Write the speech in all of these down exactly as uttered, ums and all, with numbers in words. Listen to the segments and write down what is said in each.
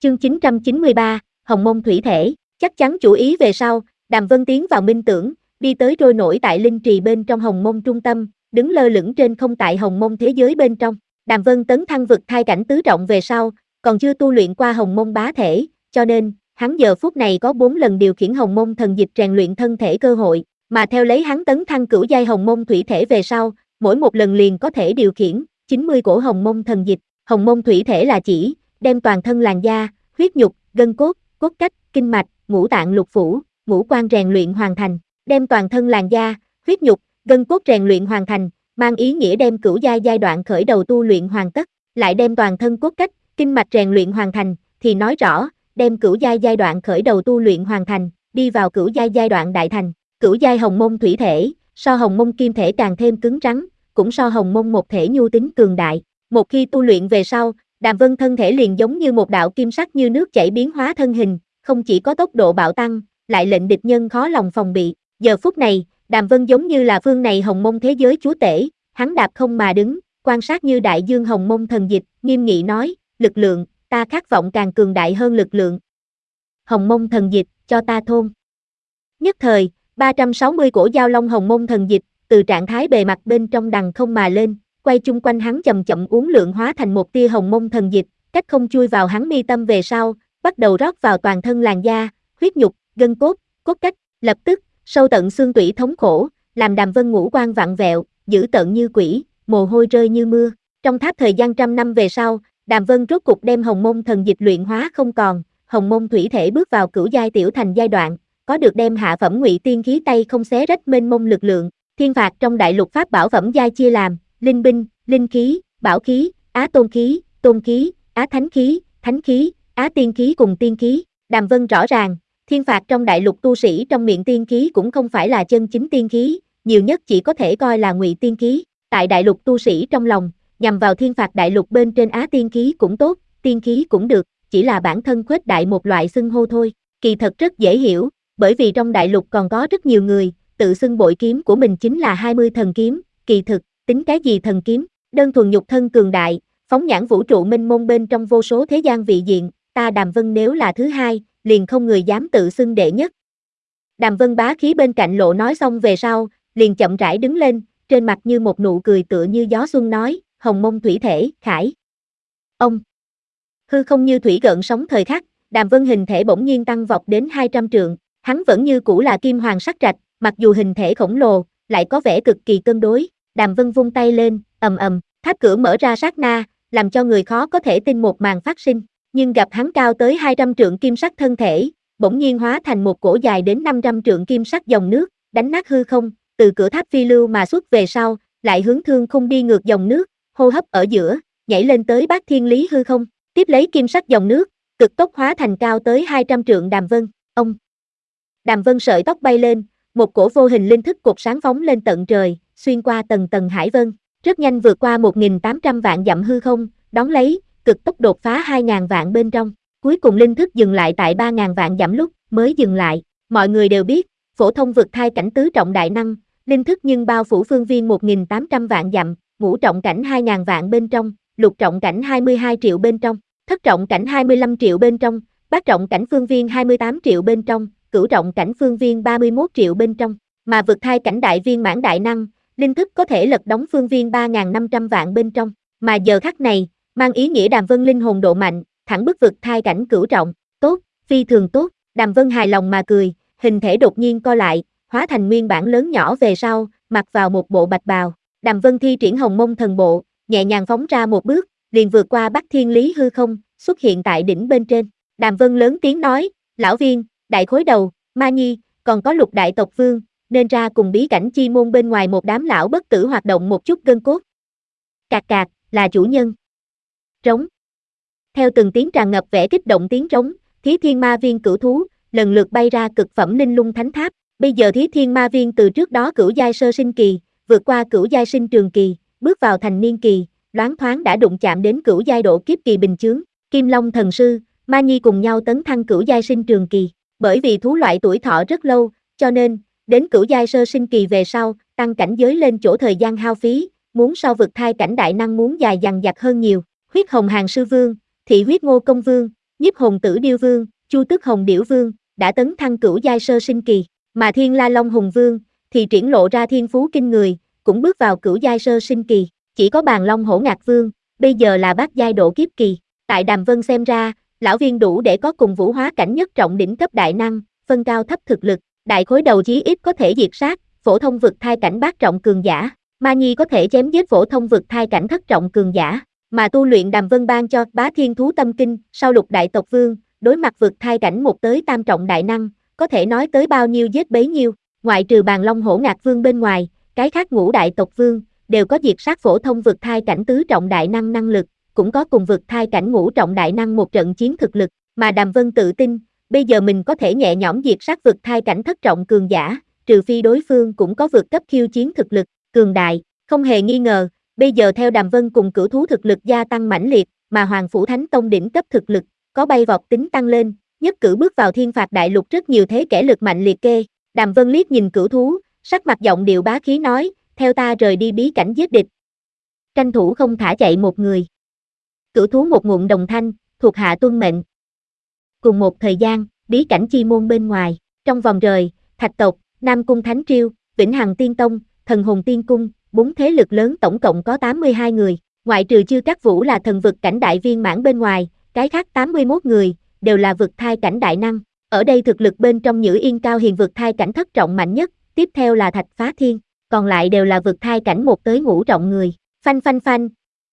Chương chín trăm chín mươi ba, Hồng Mông Thủy Thể, chắc chắn chủ ý về sau, Đàm Vân tiến vào minh tưởng, đi tới trôi nổi tại linh trì bên trong Hồng Mông trung tâm, đứng lơ lửng trên không tại Hồng Mông thế giới bên trong. Đàm Vân tấn thăng vực thai cảnh tứ trọng về sau, còn chưa tu luyện qua Hồng Mông bá thể, cho nên, hắn giờ phút này có bốn lần điều khiển Hồng Mông thần dịch rèn luyện thân thể cơ hội, mà theo lấy hắn tấn thăng cửu giai Hồng Mông Thủy Thể về sau, mỗi một lần liền có thể điều khiển chín mươi cổ Hồng Mông thần dịch. Hồng Mông Thủy Thể là chỉ đem toàn thân làn da, huyết nhục, gân cốt, cốt cách, kinh mạch, ngũ tạng lục phủ, ngũ quan rèn luyện hoàn thành, đem toàn thân làn da, huyết nhục, gân cốt rèn luyện hoàn thành, mang ý nghĩa đem cửu giai giai đoạn khởi đầu tu luyện hoàn tất, lại đem toàn thân cốt cách, kinh mạch rèn luyện hoàn thành, thì nói rõ, đem cửu giai giai đoạn khởi đầu tu luyện hoàn thành, đi vào cửu giai giai đoạn đại thành. Cửu giai Hồng Mông Thủy Thể, so Hồng Mông Kim Thể càng thêm cứng rắn, cũng so Hồng Mông một thể nhu tính cường đại. Một khi tu luyện về sau, Đàm Vân thân thể liền giống như một đạo kim sắc như nước chảy biến hóa thân hình, không chỉ có tốc độ bạo tăng, lại lệnh địch nhân khó lòng phòng bị. Giờ phút này, Đàm Vân giống như là phương này Hồng Mông thế giới chúa tể, hắn đạp không mà đứng, quan sát như đại dương Hồng Mông thần dịch, nghiêm nghị nói, lực lượng, ta khát vọng càng cường đại hơn lực lượng. Hồng Mông thần dịch, cho ta thôn. Nhất thời, ba trăm sáu mươi cổ giao long Hồng Mông thần dịch, từ trạng thái bề mặt bên trong đằng không mà lên, quay chung quanh hắn chậm chậm uốn lượn hóa thành một tia Hồng Mông thần dịch, cách không chui vào hắn mi tâm về sau, bắt đầu rót vào toàn thân làn da, huyết nhục, gân cốt, cốt cách, lập tức, sâu tận xương tủy thống khổ, làm Đàm Vân ngũ quan vặn vẹo, dữ tợn như quỷ, mồ hôi rơi như mưa. Trong tháp thời gian trăm năm về sau, Đàm Vân rốt cục đem Hồng Mông thần dịch luyện hóa không còn, Hồng Mông Thủy Thể bước vào cửu giai tiểu thành giai đoạn, có được đem hạ phẩm ngụy tiên khí tay không xé rách mênh mông lực lượng. Thiên phạt trong đại lục pháp bảo phẩm giai chia làm linh binh, linh khí, bảo khí, á tôn khí, tôn khí, á thánh khí, thánh khí, á tiên khí cùng tiên khí. Đàm Vân rõ ràng, thiên phạt trong đại lục tu sĩ trong miệng tiên khí cũng không phải là chân chính tiên khí, nhiều nhất chỉ có thể coi là ngụy tiên khí. Tại đại lục tu sĩ trong lòng, nhằm vào thiên phạt đại lục bên trên á tiên khí cũng tốt, tiên khí cũng được, chỉ là bản thân khuếch đại một loại xưng hô thôi. Kỳ thật rất dễ hiểu, bởi vì trong đại lục còn có rất nhiều người tự xưng bội kiếm của mình chính là hai mươi thần kiếm, kỳ thực, tính cái gì thần kiếm, đơn thuần nhục thân cường đại, phóng nhãn vũ trụ mênh mông bên trong vô số thế gian vị diện, ta Đàm Vân nếu là thứ hai, liền không người dám tự xưng đệ nhất. Đàm Vân bá khí bên cạnh lộ nói xong về sau, liền chậm rãi đứng lên, trên mặt như một nụ cười tựa như gió xuân nói, Hồng Mông Thủy Thể, khải. Ông. Hư không như thủy gợn sóng thời khắc, Đàm Vân hình thể bỗng nhiên tăng vọt đến hai trăm trượng, hắn vẫn như cũ là kim hoàng sắc rạch, mặc dù hình thể khổng lồ, lại có vẻ cực kỳ cân đối. Đàm Vân vung tay lên, ầm ầm, tháp cửa mở ra sát na, làm cho người khó có thể tin một màn phát sinh, nhưng gặp hắn cao tới hai trăm trượng kim sắc thân thể, bỗng nhiên hóa thành một cổ dài đến năm trăm trượng kim sắc dòng nước, đánh nát hư không, từ cửa tháp phi lưu mà xuất về sau, lại hướng thương khung đi ngược dòng nước, hô hấp ở giữa, nhảy lên tới bát thiên lý hư không, tiếp lấy kim sắc dòng nước, cực tốc hóa thành cao tới hai trăm trượng Đàm Vân. Ông. Đàm Vân sợi tóc bay lên, một cổ vô hình linh thức cột sáng phóng lên tận trời, xuyên qua tầng tầng hải vân, rất nhanh vượt qua một nghìn tám trăm vạn dặm hư không, đón lấy, cực tốc đột phá hai nghìn vạn bên trong, cuối cùng linh thức dừng lại tại ba nghìn vạn dặm lúc mới dừng lại. Mọi người đều biết, phổ thông vực thai cảnh tứ trọng đại năng, linh thức nhưng bao phủ phương viên một nghìn tám trăm vạn dặm, ngũ trọng cảnh hai nghìn vạn bên trong, lục trọng cảnh hai mươi hai triệu bên trong, thất trọng cảnh hai mươi lăm triệu bên trong, bát trọng cảnh phương viên hai mươi tám triệu bên trong, cửu trọng cảnh phương viên ba mươi mốt triệu bên trong, mà vực thai cảnh đại viên mãn đại năng, linh thức có thể lật đóng phương viên ba nghìn năm trăm vạn bên trong, mà giờ khắc này, mang ý nghĩa Đàm Vân linh hồn độ mạnh, thẳng bức vực thai cảnh cửu trọng, tốt, phi thường tốt. Đàm Vân hài lòng mà cười, hình thể đột nhiên co lại, hóa thành nguyên bản lớn nhỏ về sau, mặc vào một bộ bạch bào. Đàm Vân thi triển Hồng Mông thần bộ, nhẹ nhàng phóng ra một bước, liền vượt qua Bắc Thiên Lý hư không, xuất hiện tại đỉnh bên trên. Đàm Vân lớn tiếng nói, lão viên, đại khối đầu, Ma Nhi, còn có lục đại tộc vương, nên ra cùng bí cảnh chi môn bên ngoài một đám lão bất tử hoạt động một chút gân cốt. Cạc cạc, là chủ nhân. Trống. Theo từng tiếng tràn ngập vẻ kích động tiếng trống, Thí Thiên Ma Viên cửu thú, lần lượt bay ra cực phẩm linh lung thánh tháp. Bây giờ Thí Thiên Ma Viên từ trước đó cửu giai sơ sinh kỳ, vượt qua cửu giai sinh trường kỳ, bước vào thành niên kỳ, loáng thoáng đã đụng chạm đến cửu giai độ kiếp kỳ bình chướng. Kim Long thần sư, Ma Nhi cùng nhau tấn thăng cửu giai sinh trường kỳ. Bởi vì thú loại tuổi thọ rất lâu, cho nên, đến cửu giai sơ sinh kỳ về sau, tăng cảnh giới lên chỗ thời gian hao phí, muốn so vực thai cảnh đại năng muốn dài dằng dặc hơn nhiều. Huyết Hồng Hàng Sư Vương, Thị Huyết Ngô Công Vương, Nhiếp Hồn Tử Điêu Vương, Chu Tước Hồng Điểu Vương, đã tấn thăng cửu giai sơ sinh kỳ, mà Thiên La Long Hùng Vương thì triển lộ ra thiên phú kinh người, cũng bước vào cửu giai sơ sinh kỳ, chỉ có Bàn Long Hổ Ngạc Vương, bây giờ là bát giai độ kiếp kỳ. Tại Đàm Vân xem ra, lão viên đủ để có cùng vũ hóa cảnh nhất trọng đỉnh cấp đại năng, phân cao thấp thực lực, đại khối đầu chí ít có thể diệt sát, phổ thông vực thai cảnh bát trọng cường giả, Ma Nhi có thể chém giết phổ thông vực thai cảnh thất trọng cường giả, mà tu luyện Đàm Vân ban cho Bá Thiên Thú Tâm Kinh, sau lục đại tộc vương, đối mặt vực thai cảnh một tới tam trọng đại năng, có thể nói tới bao nhiêu giết bấy nhiêu, ngoại trừ Bàn Long Hổ Ngạc Vương bên ngoài, cái khác ngũ đại tộc vương đều có diệt sát phổ thông vực thai cảnh tứ trọng đại năng năng lực, cũng có cùng vực thai cảnh ngũ trọng đại năng một trận chiến thực lực, mà Đàm Vân tự tin, bây giờ mình có thể nhẹ nhõm diệt sát vực thai cảnh thất trọng cường giả, trừ phi đối phương cũng có vượt cấp khiêu chiến thực lực, cường đại, không hề nghi ngờ, bây giờ theo Đàm Vân cùng cửu thú thực lực gia tăng mãnh liệt, mà Hoàng Phủ Thánh Tông đỉnh cấp thực lực, có bay vọt tính tăng lên, nhất cử bước vào thiên phạt đại lục rất nhiều thế kẻ lực mạnh liệt kê, Đàm Vân liếc nhìn cửu thú, sắc mặt giọng điệu bá khí nói, theo ta rời đi bí cảnh giết địch. Tranh thủ không thả chạy một người. Cửu thú một ngụm đồng thanh, thuộc hạ tuân mệnh. Cùng một thời gian, bí cảnh chi môn bên ngoài, trong vòng rời, Thạch tộc, Nam Cung Thánh Triêu, Vĩnh Hằng Tiên Tông, Thần Hồn Tiên Cung, bốn thế lực lớn tổng cộng có tám mươi hai người, ngoại trừ Chư Cát Vũ là thần vực cảnh đại viên mãn bên ngoài, cái khác tám mươi mốt người, đều là vực thai cảnh đại năng. Ở đây thực lực bên trong Nhữ Yên Cao Hiền vực thai cảnh thất trọng mạnh nhất, tiếp theo là Thạch Phá Thiên, còn lại đều là vực thai cảnh một tới ngũ trọng người. Phanh phanh phanh.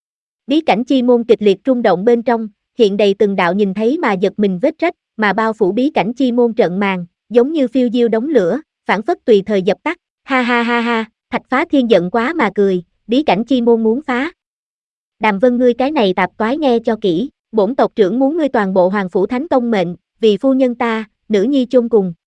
Bí cảnh chi môn kịch liệt rung động bên trong, hiện đầy từng đạo nhìn thấy mà giật mình vết rách, mà bao phủ bí cảnh chi môn trận màn, giống như phiêu diêu đống lửa, phản phất tùy thời dập tắt. Ha ha ha ha, Thạch Phá Thiên giận quá mà cười, bí cảnh chi môn muốn phá. Đàm Vân ngươi cái này tạp toái nghe cho kỹ, bổn tộc trưởng muốn ngươi toàn bộ Hoàng Phủ Thánh Tông mệnh, vì phu nhân ta, nữ nhi chôn cùng,